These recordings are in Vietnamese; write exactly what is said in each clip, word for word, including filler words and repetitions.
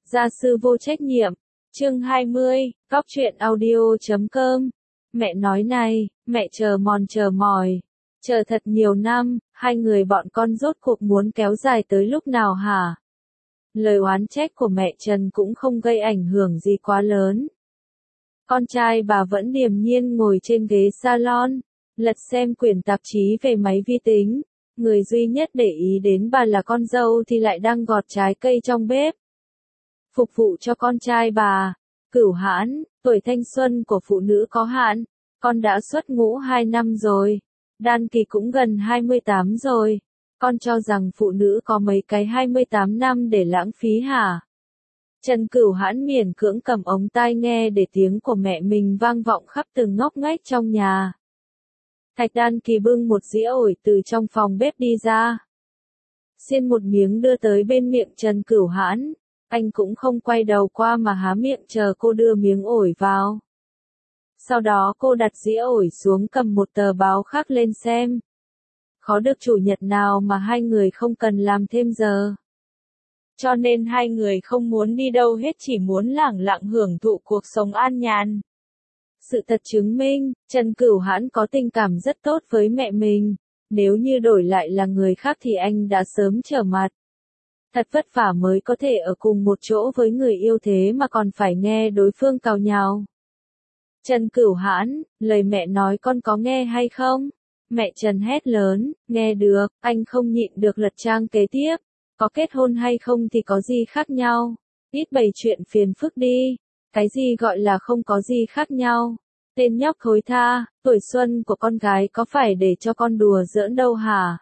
Gia sư vô trách nhiệm. Chương hai mươi, Góc truyện audio chấm com. Mẹ nói này, mẹ chờ mòn chờ mỏi. Chờ thật nhiều năm, hai người bọn con rốt cuộc muốn kéo dài tới lúc nào hả? Lời oán trách của mẹ Trần cũng không gây ảnh hưởng gì quá lớn. Con trai bà vẫn điềm nhiên ngồi trên ghế salon, lật xem quyển tạp chí về máy vi tính. Người duy nhất để ý đến bà là con dâu thì lại đang gọt trái cây trong bếp. Phục vụ cho con trai bà. Cửu Hãn, tuổi thanh xuân của phụ nữ có hạn. Con đã xuất ngũ hai năm rồi. Đan Kỳ cũng gần hai mươi tám rồi. Con cho rằng phụ nữ có mấy cái hai mươi tám năm để lãng phí hả? Trần Cửu Hãn miễn cưỡng cầm ống tai nghe để tiếng của mẹ mình vang vọng khắp từng ngóc ngách trong nhà. Thạch Đan Kỳ bưng một dĩa ổi từ trong phòng bếp đi ra. Xiên một miếng đưa tới bên miệng Trần Cửu Hãn. Anh cũng không quay đầu qua mà há miệng chờ cô đưa miếng ổi vào. Sau đó cô đặt dĩa ổi xuống cầm một tờ báo khác lên xem. Khó được chủ nhật nào mà hai người không cần làm thêm giờ. Cho nên hai người không muốn đi đâu hết, chỉ muốn lẳng lặng hưởng thụ cuộc sống an nhàn. Sự thật chứng minh, Trần Cửu Hãn có tình cảm rất tốt với mẹ mình. Nếu như đổi lại là người khác thì anh đã sớm trở mặt. Thật vất vả mới có thể ở cùng một chỗ với người yêu thế mà còn phải nghe đối phương càu nhàu. Trần Cửu Hãn, lời mẹ nói con có nghe hay không? Mẹ Trần hét lớn, nghe được, anh không nhịn được lật trang kế tiếp. Có kết hôn hay không thì có gì khác nhau? Ít bày chuyện phiền phức đi. Cái gì gọi là không có gì khác nhau? Tên nhóc thối tha, tuổi xuân của con gái có phải để cho con đùa giỡn đâu hả?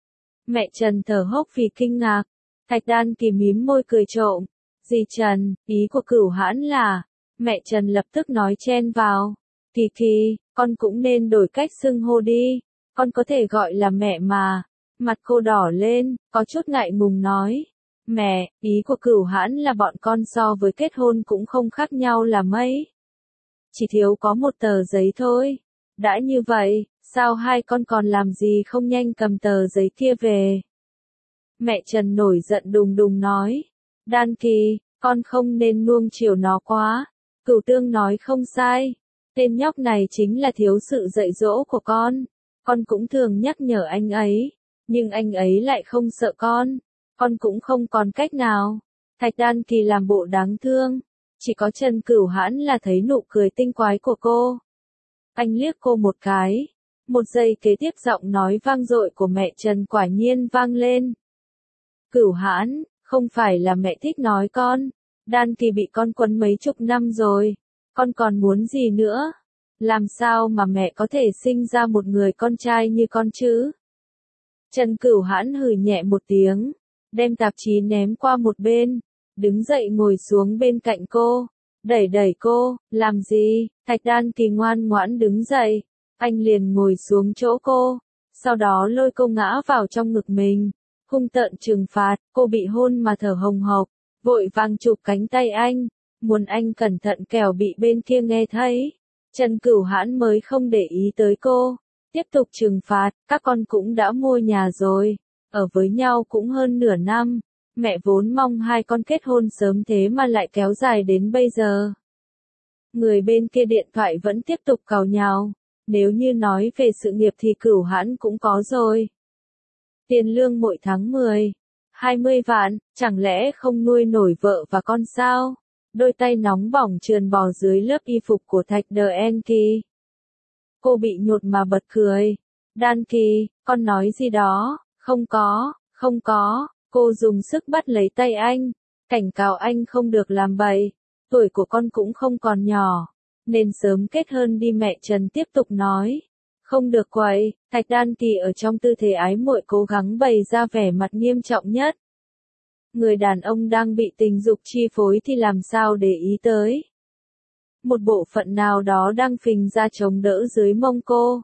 Mẹ Trần thở hốc vì kinh ngạc. Thạch Đan Kỳ mím môi cười trộm. Dì Trần, ý của Cửu Hãn là... Mẹ Trần lập tức nói chen vào. Kỳ Kỳ, con cũng nên đổi cách xưng hô đi. Con có thể gọi là mẹ mà. Mặt cô đỏ lên, có chút ngại ngùng nói. Mẹ, ý của Cửu Hãn là bọn con so với kết hôn cũng không khác nhau là mấy. Chỉ thiếu có một tờ giấy thôi. Đã như vậy, sao hai con còn làm gì không nhanh cầm tờ giấy kia về? Mẹ Trần nổi giận đùng đùng nói. Đan Kỳ, con không nên nuông chiều nó quá. Cửu Tương nói không sai. Tên nhóc này chính là thiếu sự dạy dỗ của con. Con cũng thường nhắc nhở anh ấy. Nhưng anh ấy lại không sợ con. Con cũng không còn cách nào. Thạch Đan Kỳ làm bộ đáng thương. Chỉ có Trần Cửu Hãn là thấy nụ cười tinh quái của cô. Anh liếc cô một cái. Một giây kế tiếp giọng nói vang dội của mẹ Trần quả nhiên vang lên. Cửu Hãn, không phải là mẹ thích nói con. Đan Kỳ bị con quấn mấy chục năm rồi. Con còn muốn gì nữa? Làm sao mà mẹ có thể sinh ra một người con trai như con chứ? Trần Cửu Hãn hừ nhẹ một tiếng. Đem tạp chí ném qua một bên. Đứng dậy ngồi xuống bên cạnh cô. Đẩy đẩy cô, làm gì? Thạch Đan Kỳ ngoan ngoãn đứng dậy. Anh liền ngồi xuống chỗ cô. Sau đó lôi cô ngã vào trong ngực mình. Hung tợn trừng phạt, cô bị hôn mà thở hồng hộc. Vội vàng chụp cánh tay anh. Muốn anh cẩn thận kẻo bị bên kia nghe thấy. Trần Cửu Hãn mới không để ý tới cô. Tiếp tục trừng phạt, các con cũng đã mua nhà rồi. Ở với nhau cũng hơn nửa năm. Mẹ vốn mong hai con kết hôn sớm thế mà lại kéo dài đến bây giờ. Người bên kia điện thoại vẫn tiếp tục càu nhàu. Nếu như nói về sự nghiệp thì Cửu Hãn cũng có rồi. Tiền lương mỗi tháng mười, hai mươi vạn, chẳng lẽ không nuôi nổi vợ và con sao? Đôi tay nóng bỏng trườn bò dưới lớp y phục của Thạch Đan Kỳ. Cô bị nhột mà bật cười. Đan Kỳ, con nói gì đó? Không có, không có. Cô dùng sức bắt lấy tay anh. Cảnh cáo anh không được làm bậy. Tuổi của con cũng không còn nhỏ. Nên sớm kết hơn đi, mẹ Trần tiếp tục nói. Không được quậy. Thạch Đan Kỳ ở trong tư thế ái muội cố gắng bày ra vẻ mặt nghiêm trọng nhất. Người đàn ông đang bị tình dục chi phối thì làm sao để ý tới. Một bộ phận nào đó đang phình ra chống đỡ dưới mông cô.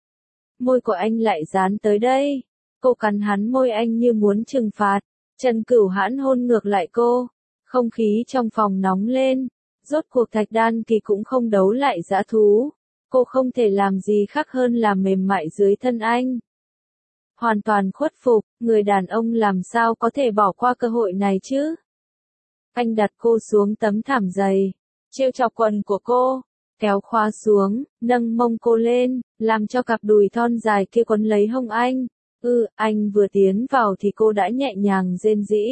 Môi của anh lại dán tới đây. Cô cắn hắn môi anh như muốn trừng phạt. Trần Cửu Hãn hôn ngược lại cô. Không khí trong phòng nóng lên. Rốt cuộc Thạch Đan Kỳ cũng không đấu lại dã thú. Cô không thể làm gì khác hơn là mềm mại dưới thân anh. Hoàn toàn khuất phục, người đàn ông làm sao có thể bỏ qua cơ hội này chứ? Anh đặt cô xuống tấm thảm dày, trêu chọc quần của cô, kéo khóa xuống, nâng mông cô lên, làm cho cặp đùi thon dài kia quấn lấy hông anh. Ừ, anh vừa tiến vào thì cô đã nhẹ nhàng rên rỉ.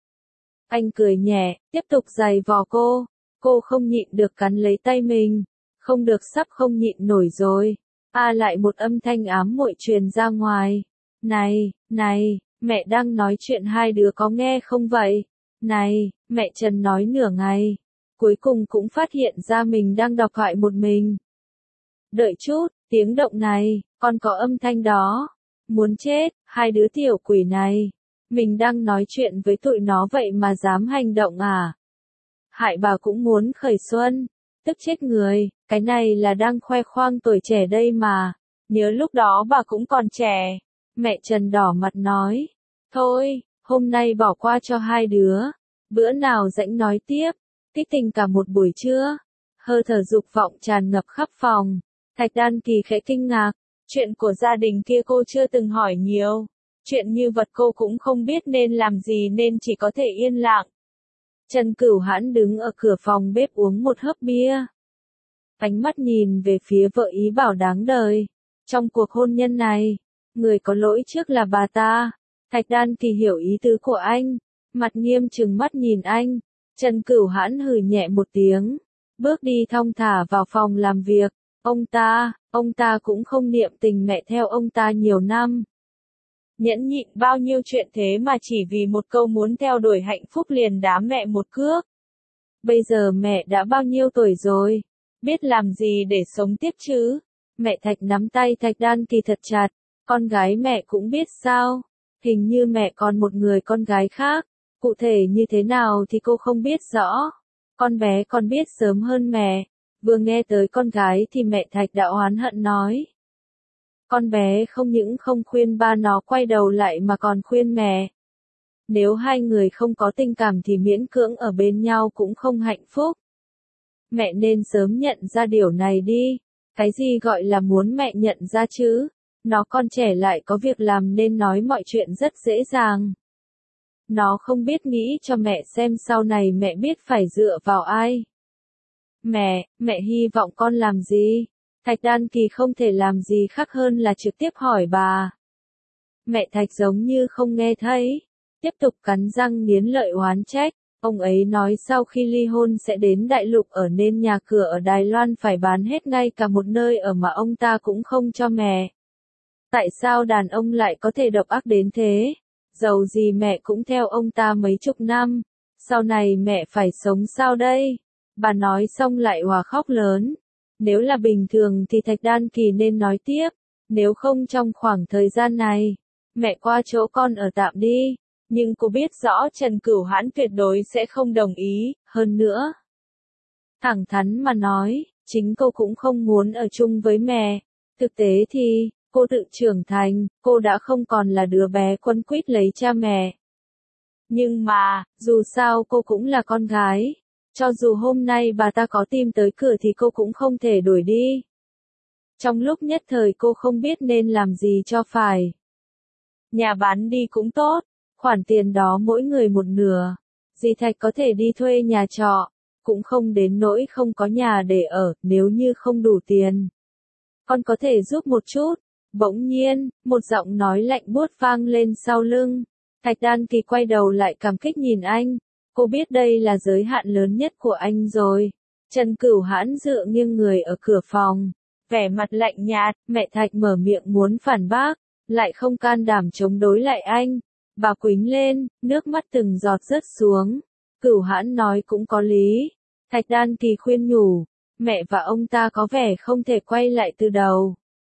Anh cười nhẹ, tiếp tục giày vò cô. Cô không nhịn được cắn lấy tay mình. Không được, sắp không nhịn nổi rồi. A lại một âm thanh ám muội truyền ra ngoài. Này, này, mẹ đang nói chuyện hai đứa có nghe không vậy? Này, mẹ Trần nói nửa ngày. Cuối cùng cũng phát hiện ra mình đang đọc thoại một mình. Đợi chút, tiếng động này, còn có âm thanh đó. Muốn chết, hai đứa tiểu quỷ này. Mình đang nói chuyện với tụi nó vậy mà dám hành động à? Hại bà cũng muốn khởi xuân. Tức chết người, cái này là đang khoe khoang tuổi trẻ đây mà. Nhớ lúc đó bà cũng còn trẻ. Mẹ Trần đỏ mặt nói. Thôi, hôm nay bỏ qua cho hai đứa. Bữa nào rảnh nói tiếp. Kích tình cả một buổi trưa. Hơi thở dục vọng tràn ngập khắp phòng. Thạch Đan Kỳ khẽ kinh ngạc. Chuyện của gia đình kia cô chưa từng hỏi nhiều. Chuyện như vật cô cũng không biết nên làm gì nên chỉ có thể yên lặng. Trần Cửu Hãn đứng ở cửa phòng bếp uống một hớp bia. Ánh mắt nhìn về phía vợ ý bảo đáng đời. Trong cuộc hôn nhân này, người có lỗi trước là bà ta. Thạch Đan Kỳ hiểu ý tứ của anh. Mặt nghiêm trừng mắt nhìn anh. Trần Cửu Hãn hừ nhẹ một tiếng. Bước đi thong thả vào phòng làm việc. Ông ta, ông ta cũng không niệm tình mẹ theo ông ta nhiều năm. Nhẫn nhịn bao nhiêu chuyện thế mà chỉ vì một câu muốn theo đuổi hạnh phúc liền đá mẹ một cước. Bây giờ mẹ đã bao nhiêu tuổi rồi? Biết làm gì để sống tiếp chứ? Mẹ Thạch nắm tay Thạch Đan Kỳ thật chặt. Con gái mẹ cũng biết sao? Hình như mẹ còn một người con gái khác. Cụ thể như thế nào thì cô không biết rõ. Con bé còn biết sớm hơn mẹ. Vừa nghe tới con gái thì mẹ Thạch đã oán hận nói. Con bé không những không khuyên ba nó quay đầu lại mà còn khuyên mẹ. Nếu hai người không có tình cảm thì miễn cưỡng ở bên nhau cũng không hạnh phúc. Mẹ nên sớm nhận ra điều này đi. Cái gì gọi là muốn mẹ nhận ra chứ? Nó còn trẻ lại có việc làm nên nói mọi chuyện rất dễ dàng. Nó không biết nghĩ cho mẹ xem sau này mẹ biết phải dựa vào ai. Mẹ, mẹ hy vọng con làm gì? Thạch Đan Kỳ không thể làm gì khác hơn là trực tiếp hỏi bà. Mẹ Thạch giống như không nghe thấy. Tiếp tục cắn răng nghiến lợi oán trách. Ông ấy nói sau khi ly hôn sẽ đến đại lục ở nên nhà cửa ở Đài Loan phải bán hết ngay cả một nơi ở mà ông ta cũng không cho mẹ. Tại sao đàn ông lại có thể độc ác đến thế? Dầu gì mẹ cũng theo ông ta mấy chục năm. Sau này mẹ phải sống sao đây? Bà nói xong lại òa khóc lớn. Nếu là bình thường thì Thạch Đan Kỳ nên nói tiếp. Nếu không trong khoảng thời gian này, mẹ qua chỗ con ở tạm đi. Nhưng cô biết rõ Trần Cửu Hãn tuyệt đối sẽ không đồng ý, hơn nữa. Thẳng thắn mà nói, chính cô cũng không muốn ở chung với mẹ. Thực tế thì, cô tự trưởng thành, cô đã không còn là đứa bé quấn quýt lấy cha mẹ. Nhưng mà, dù sao cô cũng là con gái. Cho dù hôm nay bà ta có tìm tới cửa thì cô cũng không thể đuổi đi. Trong lúc nhất thời cô không biết nên làm gì cho phải. Nhà bán đi cũng tốt, khoản tiền đó mỗi người một nửa. Dì Thạch có thể đi thuê nhà trọ, cũng không đến nỗi không có nhà để ở nếu như không đủ tiền. Con có thể giúp một chút. Bỗng nhiên, một giọng nói lạnh buốt vang lên sau lưng. Thạch Đan Kỳ quay đầu lại cảm kích nhìn anh. Cô biết đây là giới hạn lớn nhất của anh rồi. Trần Cửu Hãn dựa nghiêng người ở cửa phòng. Vẻ mặt lạnh nhạt, mẹ Thạch mở miệng muốn phản bác, lại không can đảm chống đối lại anh. Bà quýnh lên, nước mắt từng giọt rớt xuống. Cửu Hãn nói cũng có lý. Thạch Đan Kỳ khuyên nhủ, mẹ và ông ta có vẻ không thể quay lại từ đầu.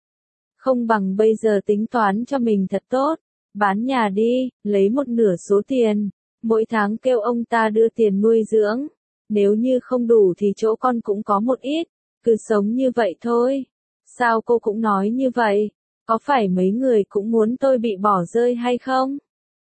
Không bằng bây giờ tính toán cho mình thật tốt. Bán nhà đi, lấy một nửa số tiền. Mỗi tháng kêu ông ta đưa tiền nuôi dưỡng. Nếu như không đủ thì chỗ con cũng có một ít. Cứ sống như vậy thôi. Sao cô cũng nói như vậy? Có phải mấy người cũng muốn tôi bị bỏ rơi hay không?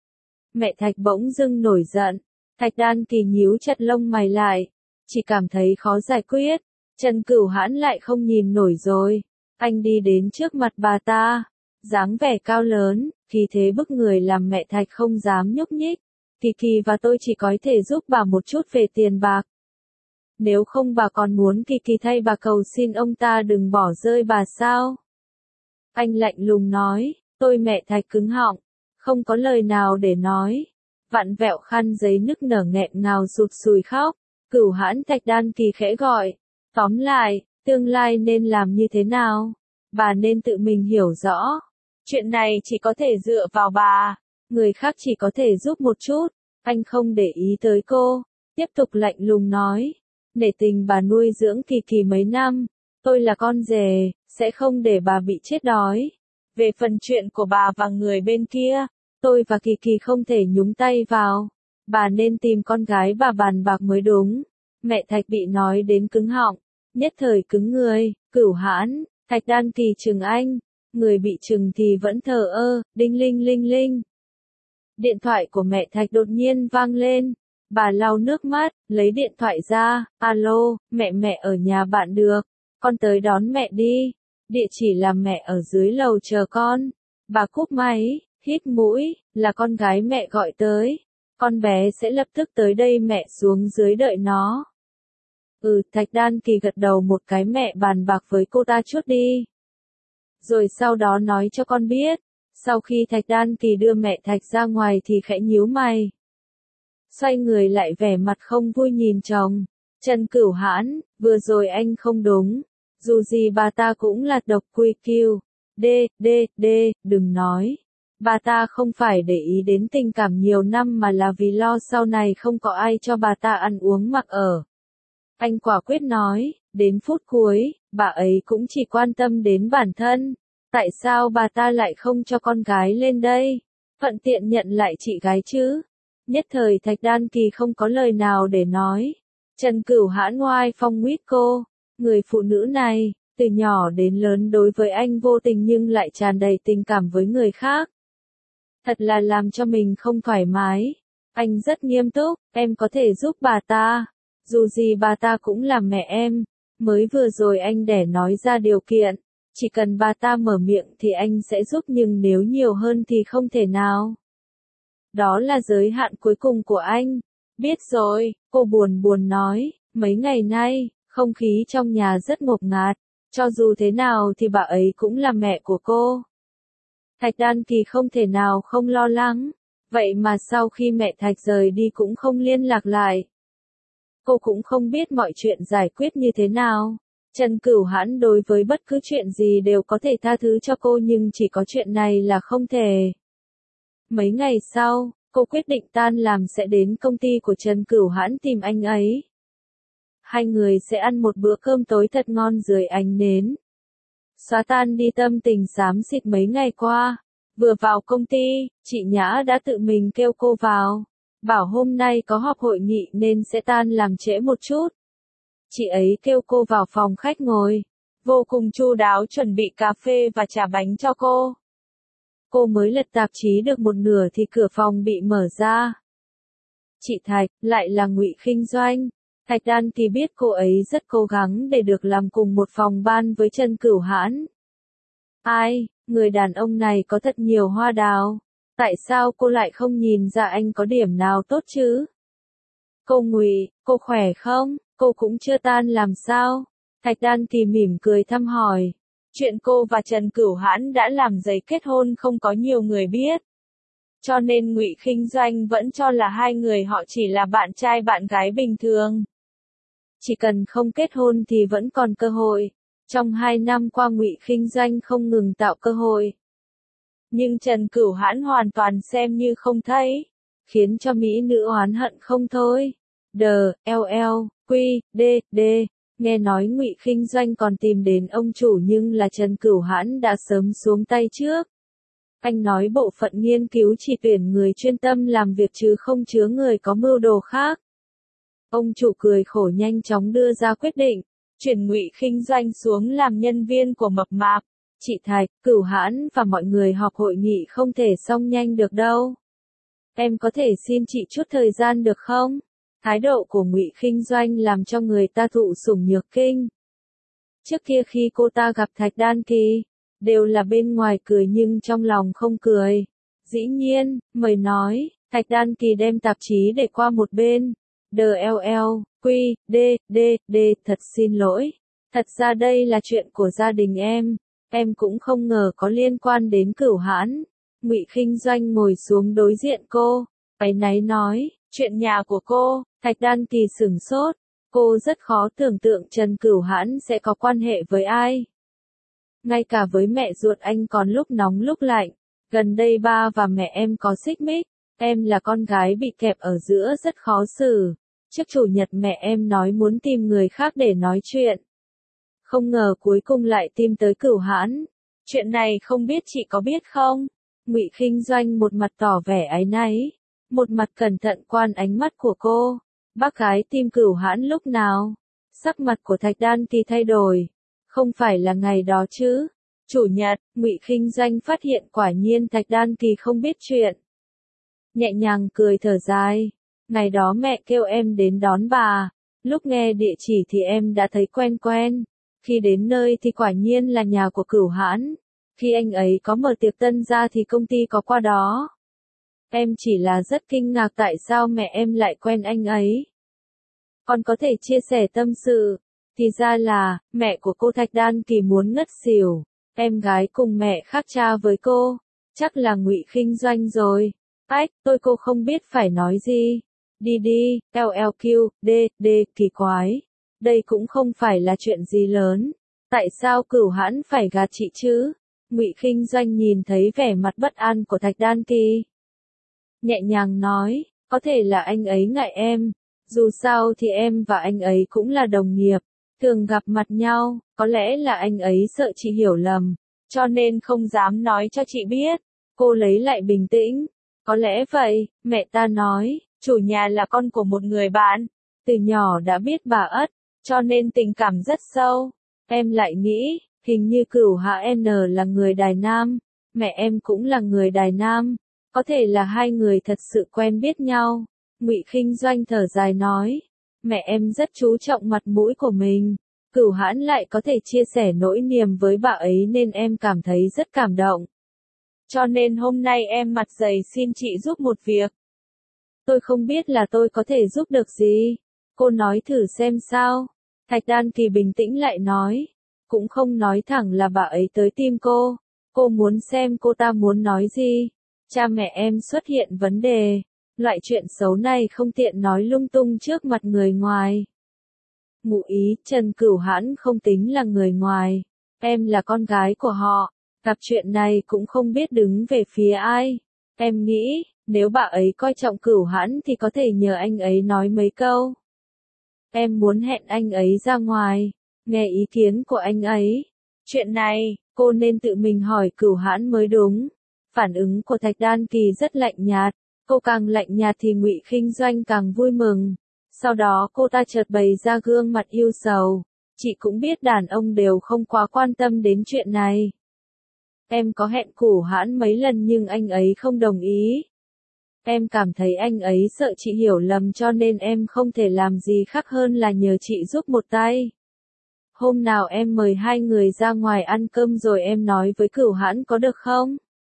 Mẹ Thạch bỗng dưng nổi giận. Thạch Đan Kỳ nhíu chặt lông mày lại. Chỉ cảm thấy khó giải quyết. Trần Cửu Hãn lại không nhìn nổi rồi. Anh đi đến trước mặt bà ta. Dáng vẻ cao lớn, khí thế bức người làm mẹ Thạch không dám nhúc nhích. Kỳ Kỳ và tôi chỉ có thể giúp bà một chút về tiền bạc. Nếu không bà còn muốn Kỳ Kỳ thay bà cầu xin ông ta đừng bỏ rơi bà sao? Anh lạnh lùng nói, tôi mẹ Thạch cứng họng, không có lời nào để nói. Vặn vẹo khăn giấy nức nở nghẹn ngào sụt sùi khóc. Cửu Hãn Thạch Đan Kỳ khẽ gọi. Tóm lại, tương lai nên làm như thế nào? Bà nên tự mình hiểu rõ. Chuyện này chỉ có thể dựa vào bà. Người khác chỉ có thể giúp một chút. Anh không để ý tới cô. Tiếp tục lạnh lùng nói. Nể tình bà nuôi dưỡng Kỳ Kỳ mấy năm. Tôi là con rể, sẽ không để bà bị chết đói. Về phần chuyện của bà và người bên kia, tôi và Kỳ Kỳ không thể nhúng tay vào. Bà nên tìm con gái bà bàn bạc mới đúng. Mẹ Thạch bị nói đến cứng họng, nhất thời cứng người. Cửu Hãn Thạch Đan Kỳ trừng anh. Người bị trừng thì vẫn thờ ơ. Đinh linh linh linh. Điện thoại của mẹ Thạch đột nhiên vang lên. Bà lau nước mắt, lấy điện thoại ra. Alo, mẹ mẹ ở nhà bạn được. Con tới đón mẹ đi. Địa chỉ là mẹ ở dưới lầu chờ con. Bà cúp máy, hít mũi, là con gái mẹ gọi tới. Con bé sẽ lập tức tới đây, mẹ xuống dưới đợi nó. Ừ, Thạch Đan Kỳ gật đầu một cái, mẹ bàn bạc với cô ta chút đi. Rồi sau đó nói cho con biết. Sau khi Thạch Đan Kỳ đưa mẹ Thạch ra ngoài thì khẽ nhíu mày. Xoay người lại vẻ mặt không vui nhìn chồng. Trần Cửu Hãn, vừa rồi anh không đúng. Dù gì bà ta cũng là độc quy kiêu. D, D, D, đừng nói. Bà ta không phải để ý đến tình cảm nhiều năm mà là vì lo sau này không có ai cho bà ta ăn uống mặc ở. Anh quả quyết nói, đến phút cuối, bà ấy cũng chỉ quan tâm đến bản thân. Tại sao bà ta lại không cho con gái lên đây? Thuận tiện nhận lại chị gái chứ? Nhất thời Thạch Đan Kỳ không có lời nào để nói. Trần Cửu Hãn ngoai phong nguyết cô. Người phụ nữ này, từ nhỏ đến lớn đối với anh vô tình nhưng lại tràn đầy tình cảm với người khác. Thật là làm cho mình không thoải mái. Anh rất nghiêm túc, em có thể giúp bà ta. Dù gì bà ta cũng là mẹ em. Mới vừa rồi anh đẻ nói ra điều kiện. Chỉ cần bà ta mở miệng thì anh sẽ giúp, nhưng nếu nhiều hơn thì không thể nào. Đó là giới hạn cuối cùng của anh. Biết rồi, cô buồn buồn nói, mấy ngày nay, không khí trong nhà rất ngột ngạt. Cho dù thế nào thì bà ấy cũng là mẹ của cô. Thạch Đan Kỳ không thể nào không lo lắng. Vậy mà sau khi mẹ Thạch rời đi cũng không liên lạc lại. Cô cũng không biết mọi chuyện giải quyết như thế nào. Trần Cửu Hãn đối với bất cứ chuyện gì đều có thể tha thứ cho cô, nhưng chỉ có chuyện này là không thể. Mấy ngày sau, cô quyết định tan làm sẽ đến công ty của Trần Cửu Hãn tìm anh ấy. Hai người sẽ ăn một bữa cơm tối thật ngon dưới ánh nến. Xóa tan đi tâm tình xám xịt mấy ngày qua. Vừa vào công ty, chị Nhã đã tự mình kêu cô vào. Bảo hôm nay có họp hội nghị nên sẽ tan làm trễ một chút. Chị ấy kêu cô vào phòng khách ngồi. Vô cùng chu đáo chuẩn bị cà phê và trà bánh cho cô. Cô mới lật tạp chí được một nửa thì cửa phòng bị mở ra. Chị Thạch, lại là Ngụy Khinh Doanh. Thạch Đan Kỳ biết cô ấy rất cố gắng để được làm cùng một phòng ban với Trần Cửu Hãn. Ai, người đàn ông này có thật nhiều hoa đào. Tại sao cô lại không nhìn ra anh có điểm nào tốt chứ? Cô Ngụy, cô khỏe không? Cô cũng chưa tan làm sao? Thạch Đan Kỳ mỉm cười thăm hỏi. Chuyện cô và Trần Cửu Hãn đã làm giấy kết hôn không có nhiều người biết. Cho nên Ngụy Khinh Doanh vẫn cho là hai người họ chỉ là bạn trai bạn gái bình thường. Chỉ cần không kết hôn thì vẫn còn cơ hội. Trong hai năm qua Ngụy Khinh Doanh không ngừng tạo cơ hội. Nhưng Trần Cửu Hãn hoàn toàn xem như không thấy. Khiến cho mỹ nữ oán hận không thôi. Đờ, eo eo, quy, đê, đê. Nghe nói Ngụy Khinh Doanh còn tìm đến ông chủ nhưng là Trần Cửu Hãn đã sớm xuống tay trước. Anh nói bộ phận nghiên cứu chỉ tuyển người chuyên tâm làm việc chứ không chứa người có mưu đồ khác. Ông chủ cười khổ nhanh chóng đưa ra quyết định, chuyển Ngụy Khinh Doanh xuống làm nhân viên của Mập Mạp. Chị Thạch, Cửu Hãn và mọi người họp hội nghị không thể xong nhanh được đâu. Em có thể xin chị chút thời gian được không? Thái độ của Ngụy Khinh Doanh làm cho người ta thụ sủng nhược kinh. Trước kia khi cô ta gặp Thạch Đan Kỳ, đều là bên ngoài cười nhưng trong lòng không cười. Dĩ nhiên, mời nói, Thạch Đan Kỳ đem tạp chí để qua một bên. đê lờ lờ, quy, đê, đê, đê, thật xin lỗi. Thật ra đây là chuyện của gia đình em. Em cũng không ngờ có liên quan đến Cửu Hãn. Ngụy Kinh Doanh ngồi xuống đối diện cô. Áy náy nói, chuyện nhà của cô. Thạch Đan Kỳ sửng sốt. Cô rất khó tưởng tượng Trần Cửu Hãn sẽ có quan hệ với ai. Ngay cả với mẹ ruột anh còn lúc nóng lúc lạnh. Gần đây ba và mẹ em có xích mích. Em là con gái bị kẹp ở giữa rất khó xử. Trước chủ nhật mẹ em nói muốn tìm người khác để nói chuyện. Không ngờ cuối cùng lại tìm tới Cửu Hãn. Chuyện này không biết chị có biết không? Ngụy Kinh Doanh một mặt tỏ vẻ áy náy, một mặt cẩn thận quan ánh mắt của cô. Bác gái tìm Cửu Hãn lúc nào? Sắc mặt của Thạch Đan Kỳ thay đổi. Không phải là ngày đó chứ? Chủ nhật, Ngụy Kinh Doanh phát hiện quả nhiên Thạch Đan Kỳ không biết chuyện. Nhẹ nhàng cười thở dài. Ngày đó mẹ kêu em đến đón bà. Lúc nghe địa chỉ thì em đã thấy quen quen. Khi đến nơi thì quả nhiên là nhà của Cửu Hãn. Khi anh ấy có mở tiệc tân gia thì công ty có qua đó. Em chỉ là rất kinh ngạc tại sao mẹ em lại quen anh ấy. Còn có thể chia sẻ tâm sự. Thì ra là, mẹ của cô Thạch Đan Kỳ muốn ngất xỉu. Em gái cùng mẹ khác cha với cô. Chắc là Ngụy Kinh Doanh rồi. Ách, tôi cô không biết phải nói gì. Đi đi, lờ lờ quy, đê, đê, kỳ quái. Đây cũng không phải là chuyện gì lớn. Tại sao Cửu Hãn phải gạt chị chứ? Ngụy Kinh Doanh nhìn thấy vẻ mặt bất an của Thạch Đan Kỳ. Nhẹ nhàng nói, có thể là anh ấy ngại em. Dù sao thì em và anh ấy cũng là đồng nghiệp. Thường gặp mặt nhau, có lẽ là anh ấy sợ chị hiểu lầm. Cho nên không dám nói cho chị biết. Cô lấy lại bình tĩnh. Có lẽ vậy, mẹ ta nói, chủ nhà là con của một người bạn. Từ nhỏ đã biết bà Ất, cho nên tình cảm rất sâu. Em lại nghĩ, hình như Cửu Hãn là người Đài Nam, mẹ em cũng là người Đài Nam. Có thể là hai người thật sự quen biết nhau. Ngụy Kinh Doanh thở dài nói, mẹ em rất chú trọng mặt mũi của mình. Cửu Hãn lại có thể chia sẻ nỗi niềm với bà ấy nên em cảm thấy rất cảm động. Cho nên hôm nay em mặt dày xin chị giúp một việc. Tôi không biết là tôi có thể giúp được gì. Cô nói thử xem sao. Thạch Đan Kỳ bình tĩnh lại nói. Cũng không nói thẳng là bà ấy tới tìm cô. Cô muốn xem cô ta muốn nói gì. Cha mẹ em xuất hiện vấn đề. Loại chuyện xấu này không tiện nói lung tung trước mặt người ngoài. Ngụ ý, Trần Cửu Hãn không tính là người ngoài. Em là con gái của họ. Gặp chuyện này cũng không biết đứng về phía ai. Em nghĩ, nếu bà ấy coi trọng Cửu Hãn thì có thể nhờ anh ấy nói mấy câu. Em muốn hẹn anh ấy ra ngoài, nghe ý kiến của anh ấy. Chuyện này, cô nên tự mình hỏi Cửu Hãn mới đúng. Phản ứng của Thạch Đan Kỳ rất lạnh nhạt. Cô càng lạnh nhạt thì Ngụy Kinh Doanh càng vui mừng. Sau đó cô ta chợt bày ra gương mặt yêu sầu. Chị cũng biết đàn ông đều không quá quan tâm đến chuyện này. Em có hẹn Cửu Hãn mấy lần nhưng anh ấy không đồng ý. Em cảm thấy anh ấy sợ chị hiểu lầm cho nên em không thể làm gì khác hơn là nhờ chị giúp một tay. Hôm nào em mời hai người ra ngoài ăn cơm rồi em nói với Cửu Hãn có được không?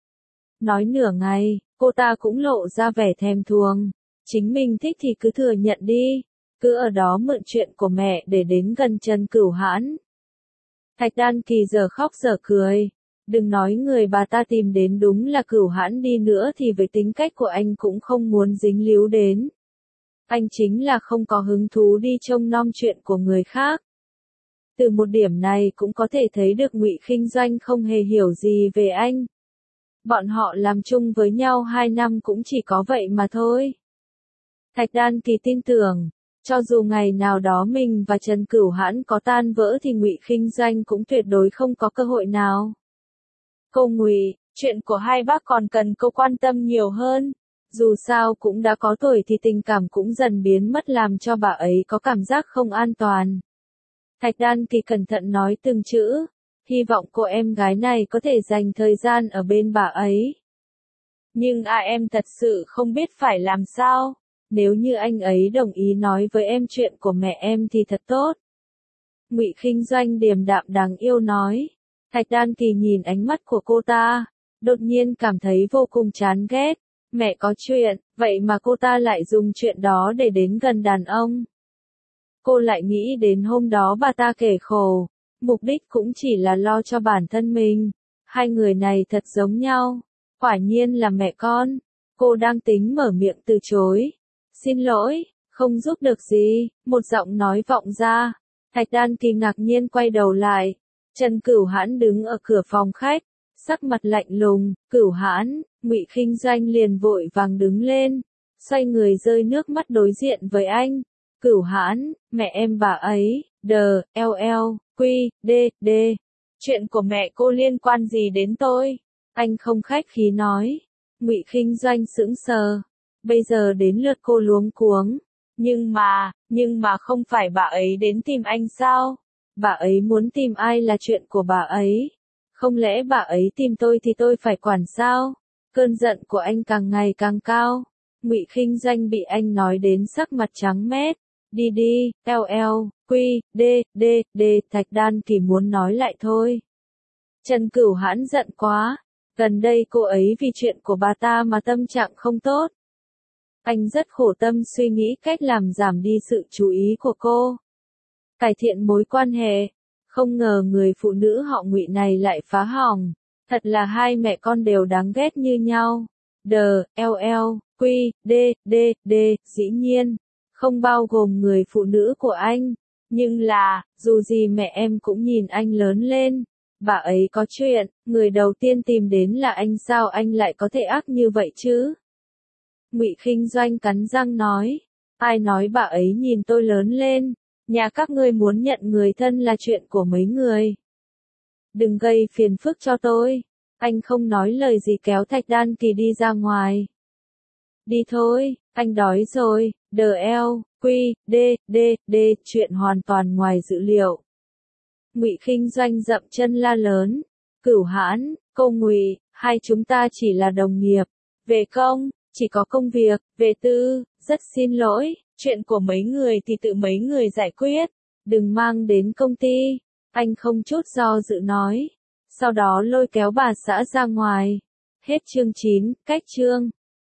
Nói nửa ngày, cô ta cũng lộ ra vẻ thèm thuồng. Chính mình thích thì cứ thừa nhận đi. Cứ ở đó mượn chuyện của mẹ để đến gần Trần Cửu Hãn. Thạch Đan Kỳ giờ khóc giờ cười. Đừng nói người bà ta tìm đến đúng là Cửu Hãn đi nữa thì với tính cách của anh cũng không muốn dính líu đến. Anh chính là không có hứng thú đi trông nom chuyện của người khác. Từ một điểm này cũng có thể thấy được Ngụy Kinh Doanh không hề hiểu gì về anh. Bọn họ làm chung với nhau hai năm cũng chỉ có vậy mà thôi. Thạch Đan Kỳ tin tưởng, cho dù ngày nào đó mình và Trần Cửu Hãn có tan vỡ thì Ngụy Kinh Doanh cũng tuyệt đối không có cơ hội nào. Cô Ngụy, chuyện của hai bác còn cần cô quan tâm nhiều hơn. Dù sao cũng đã có tuổi thì tình cảm cũng dần biến mất làm cho bà ấy có cảm giác không an toàn. Thạch Đan Kỳ cẩn thận nói từng chữ. Hy vọng cô em gái này có thể dành thời gian ở bên bà ấy. Nhưng à em thật sự không biết phải làm sao. Nếu như anh ấy đồng ý nói với em chuyện của mẹ em thì thật tốt. Ngụy Kinh Doanh điềm đạm đáng yêu nói. Thạch Đan Kỳ nhìn ánh mắt của cô ta, đột nhiên cảm thấy vô cùng chán ghét. Mẹ có chuyện, Vậy mà cô ta lại dùng chuyện đó để đến gần đàn ông. Cô lại nghĩ đến hôm đó bà ta kể khổ, mục đích cũng chỉ là lo cho bản thân mình. Hai người này thật giống nhau, quả nhiên là mẹ con. Cô đang tính mở miệng từ chối. Xin lỗi, không giúp được gì, một giọng nói vọng ra. Thạch Đan Kỳ ngạc nhiên quay đầu lại. Trần Cửu Hãn đứng ở cửa phòng khách, sắc mặt lạnh lùng. Cửu Hãn, Ngụy Kinh Doanh liền vội vàng đứng lên, xoay người rơi nước mắt đối diện với anh. Cửu Hãn, mẹ em bà ấy, đờ, eo eo, quy, đê, đê. Chuyện của mẹ cô liên quan gì đến tôi? Anh không khách khí nói. Ngụy Kinh Doanh sững sờ. Bây giờ đến lượt cô luống cuống. Nhưng mà, nhưng mà không phải bà ấy đến tìm anh sao? Bà ấy muốn tìm ai là chuyện của bà ấy. Không lẽ bà ấy tìm tôi thì tôi phải quản sao? Cơn giận của anh càng ngày càng cao. Ngụy Kinh Doanh bị anh nói đến sắc mặt trắng mét. Đi đi, eo eo, quy, đê, đê, đê, Thạch Đan Kỳ muốn nói lại thôi. Trần Cửu Hãn giận quá. Gần đây cô ấy vì chuyện của bà ta mà tâm trạng không tốt. Anh rất khổ tâm suy nghĩ cách làm giảm đi sự chú ý của cô. Cải thiện mối quan hệ. Không ngờ người phụ nữ họ Ngụy này lại phá hỏng. Thật là hai mẹ con đều đáng ghét như nhau. Đờ, eo eo, quy, đê, đê, đê, dĩ nhiên. Không bao gồm người phụ nữ của anh. Nhưng là, dù gì mẹ em cũng nhìn anh lớn lên. Bà ấy có chuyện, người đầu tiên tìm đến là anh, sao anh lại có thể ác như vậy chứ? Ngụy Kinh Doanh cắn răng nói. Ai nói bà ấy nhìn tôi lớn lên? Nhà các ngươi muốn nhận người thân là chuyện của mấy người. Đừng gây phiền phức cho tôi. Anh không nói lời gì kéo Thạch Đan Kỳ đi ra ngoài. Đi thôi, anh đói rồi. Đờ eo, quy, đê, đê, đê, chuyện hoàn toàn ngoài dự liệu. Ngụy Kinh Doanh dậm chân la lớn. Cửu Hãn, cô Ngụy, hai chúng ta chỉ là đồng nghiệp. Về công, chỉ có công việc. Về tư, rất xin lỗi, chuyện của mấy người thì tự mấy người giải quyết. Đừng mang đến công ty. Anh không chút do dự nói. Sau đó lôi kéo bà xã ra ngoài. Hết chương chín, cách chương.